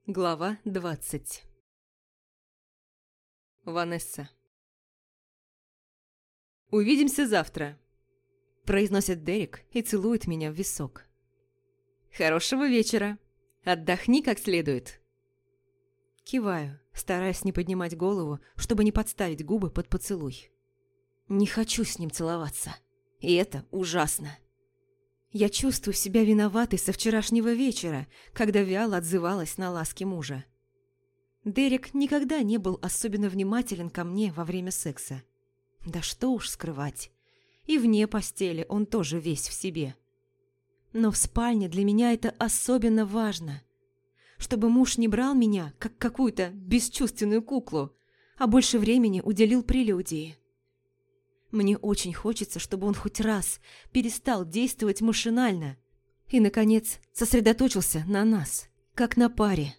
Глава 20. Ванесса. «Увидимся завтра», – произносит Дерек и целует меня в висок. «Хорошего вечера. Отдохни как следует». Киваю, стараясь не поднимать голову, чтобы не подставить губы под поцелуй. Не хочу с ним целоваться. И это ужасно. Я чувствую себя виноватой со вчерашнего вечера, когда вяло отзывалась на ласки мужа. Дерек никогда не был особенно внимателен ко мне во время секса. Да что уж скрывать. И вне постели он тоже весь в себе. Но в спальне для меня это особенно важно. Чтобы муж не брал меня, как какую-то бесчувственную куклу, а больше времени уделил прелюдии. Мне очень хочется, чтобы он хоть раз перестал действовать машинально и, наконец, сосредоточился на нас, как на паре.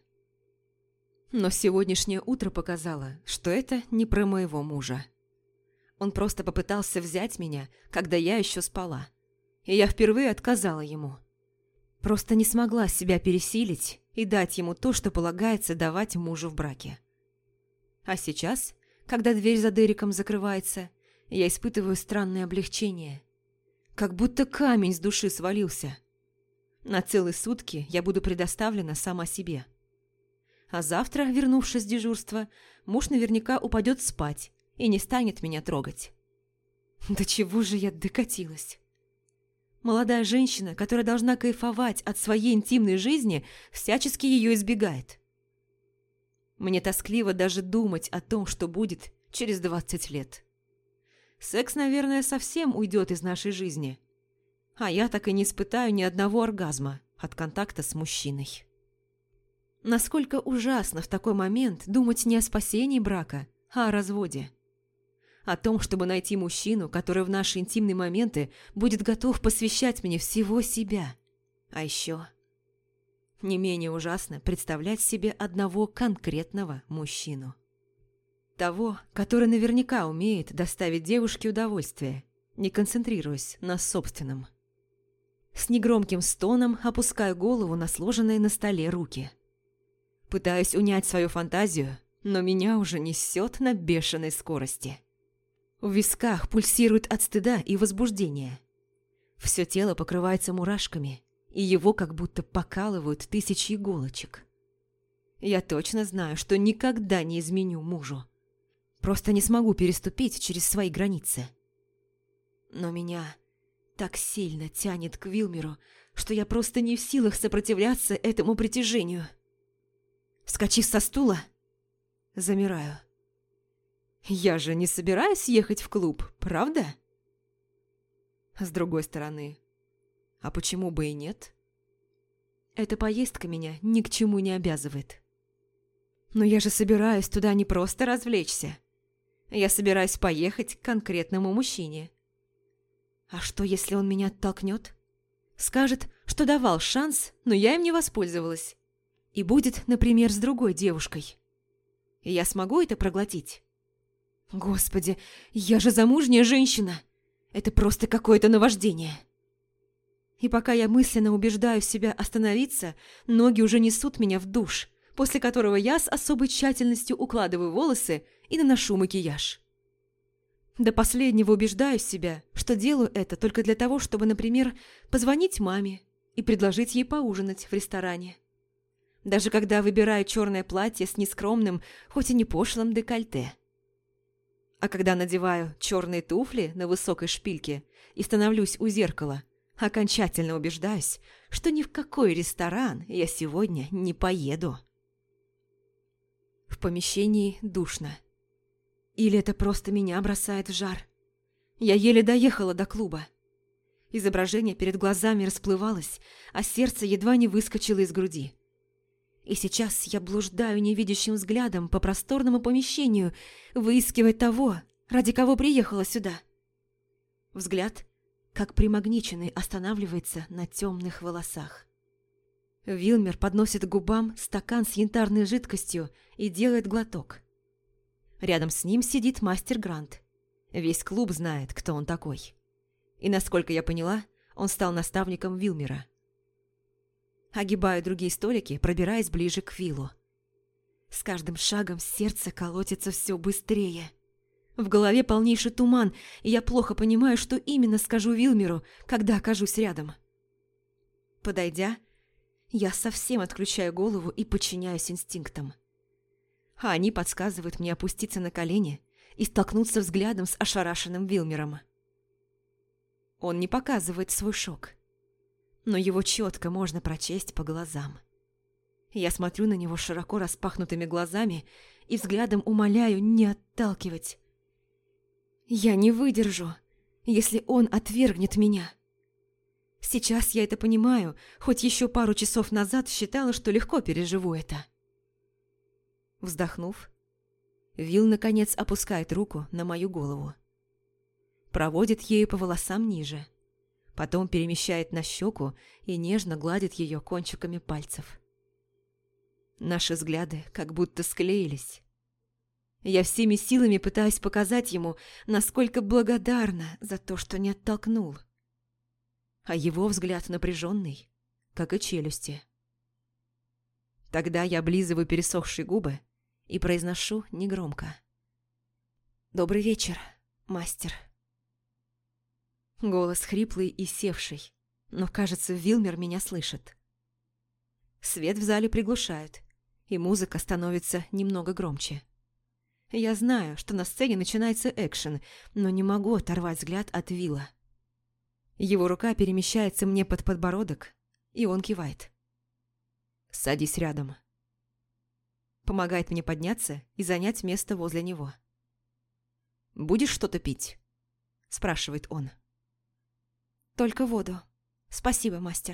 Но сегодняшнее утро показало, что это не про моего мужа. Он просто попытался взять меня, когда я еще спала, и я впервые отказала ему. Просто не смогла себя пересилить и дать ему то, что полагается давать мужу в браке. А сейчас, когда дверь за Дереком закрывается, я испытываю странное облегчение. Как будто камень с души свалился. На целые сутки я буду предоставлена сама себе. А завтра, вернувшись с дежурства, муж наверняка упадет спать и не станет меня трогать. До чего же я докатилась? Молодая женщина, которая должна кайфовать от своей интимной жизни, всячески ее избегает. Мне тоскливо даже думать о том, что будет через 20 лет. Секс, наверное, совсем уйдет из нашей жизни. А я так и не испытаю ни одного оргазма от контакта с мужчиной. Насколько ужасно в такой момент думать не о спасении брака, а о разводе. О том, чтобы найти мужчину, который в наши интимные моменты будет готов посвящать мне всего себя. А еще не менее ужасно представлять себе одного конкретного мужчину. Того, который наверняка умеет доставить девушке удовольствие, не концентрируясь на собственном. С негромким стоном опускаю голову на сложенные на столе руки. Пытаюсь унять свою фантазию, но меня уже несет на бешеной скорости. В висках пульсирует от стыда и возбуждения. Все тело покрывается мурашками, и его как будто покалывают тысячи иголочек. Я точно знаю, что никогда не изменю мужу. Просто не смогу переступить через свои границы. Но меня так сильно тянет к Вилмеру, что я просто не в силах сопротивляться этому притяжению. Вскочив со стула, замираю. Я же не собираюсь ехать в клуб, правда? С другой стороны, а почему бы и нет? Эта поездка меня ни к чему не обязывает. Но я же собираюсь туда не просто развлечься. Я собираюсь поехать к конкретному мужчине. А что, если он меня оттолкнет? Скажет, что давал шанс, но я им не воспользовалась. И будет, например, с другой девушкой. И я смогу это проглотить? Господи, я же замужняя женщина. Это просто какое-то наваждение. И пока я мысленно убеждаю себя остановиться, ноги уже несут меня в душ, после которого я с особой тщательностью укладываю волосы и наношу макияж. До последнего убеждаю себя, что делаю это только для того, чтобы, например, позвонить маме и предложить ей поужинать в ресторане. Даже когда выбираю черное платье с нескромным, хоть и не пошлым декольте. А когда надеваю черные туфли на высокой шпильке и становлюсь у зеркала, окончательно убеждаюсь, что ни в какой ресторан я сегодня не поеду. В помещении душно. Или это просто меня бросает в жар? Я еле доехала до клуба. Изображение перед глазами расплывалось, а сердце едва не выскочило из груди. И сейчас я блуждаю невидящим взглядом по просторному помещению, выискивая того, ради кого приехала сюда. Взгляд, как примагниченный, останавливается на темных волосах. Вилмер подносит к губам стакан с янтарной жидкостью и делает глоток. Рядом с ним сидит мастер Грант. Весь клуб знает, кто он такой. И, насколько я поняла, он стал наставником Вилмера. Огибаю другие столики, пробираясь ближе к Виллу, С каждым шагом сердце колотится все быстрее. В голове полнейший туман, и я плохо понимаю, что именно скажу Вилмеру, когда окажусь рядом. Подойдя, я совсем отключаю голову и подчиняюсь инстинктам. А они подсказывают мне опуститься на колени и столкнуться взглядом с ошарашенным Вилмером. Он не показывает свой шок, но его четко можно прочесть по глазам. Я смотрю на него широко распахнутыми глазами и взглядом умоляю не отталкивать. Я не выдержу, если он отвергнет меня. Сейчас я это понимаю, хоть еще пару часов назад считала, что легко переживу это. Вздохнув, Вил наконец опускает руку на мою голову. Проводит ею по волосам ниже, потом перемещает на щеку и нежно гладит ее кончиками пальцев. Наши взгляды как будто склеились. Я всеми силами пытаюсь показать ему, насколько благодарна за то, что не оттолкнул. А его взгляд напряженный, как и челюсти. Тогда я облизываю пересохшие губы и произношу негромко: «Добрый вечер, мастер». Голос хриплый и севший, но, кажется, Вилмер меня слышит. Свет в зале приглушают, и музыка становится немного громче. Я знаю, что на сцене начинается экшен, но не могу оторвать взгляд от Вилла. Его рука перемещается мне под подбородок, и он кивает. «Садись рядом». Помогает мне подняться и занять место возле него. «Будешь что-то пить?» – спрашивает он. «Только воду. Спасибо, мастер».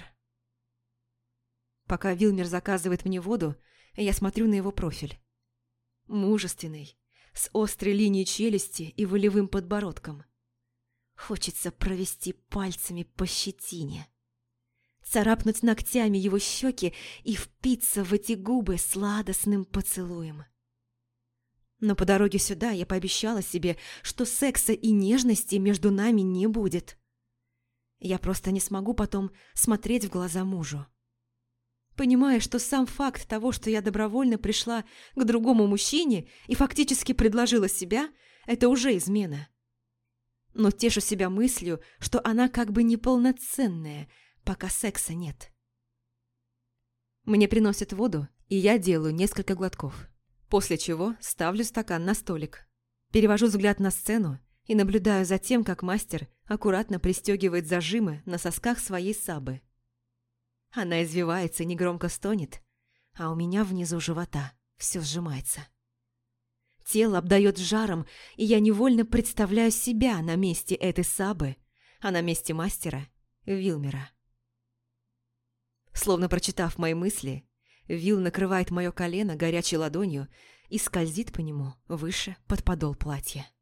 Пока Вилмер заказывает мне воду, я смотрю на его профиль. Мужественный, с острой линией челюсти и волевым подбородком. Хочется провести пальцами по щетине, царапнуть ногтями его щеки и впиться в эти губы сладостным поцелуем. Но по дороге сюда я пообещала себе, что секса и нежности между нами не будет. Я просто не смогу потом смотреть в глаза мужу. Понимая, что сам факт того, что я добровольно пришла к другому мужчине и фактически предложила себя, это уже измена. Но тешу себя мыслью, что она как бы неполноценная, пока секса нет. Мне приносят воду, и я делаю несколько глотков, после чего ставлю стакан на столик. Перевожу взгляд на сцену и наблюдаю за тем, как мастер аккуратно пристегивает зажимы на сосках своей сабы. Она извивается и негромко стонет, а у меня внизу живота все сжимается. Тело обдает жаром, и я невольно представляю себя на месте этой сабы, а на месте мастера – Вилмера. Словно прочитав мои мысли, Вил накрывает мое колено горячей ладонью и скользит по нему выше под подол платья.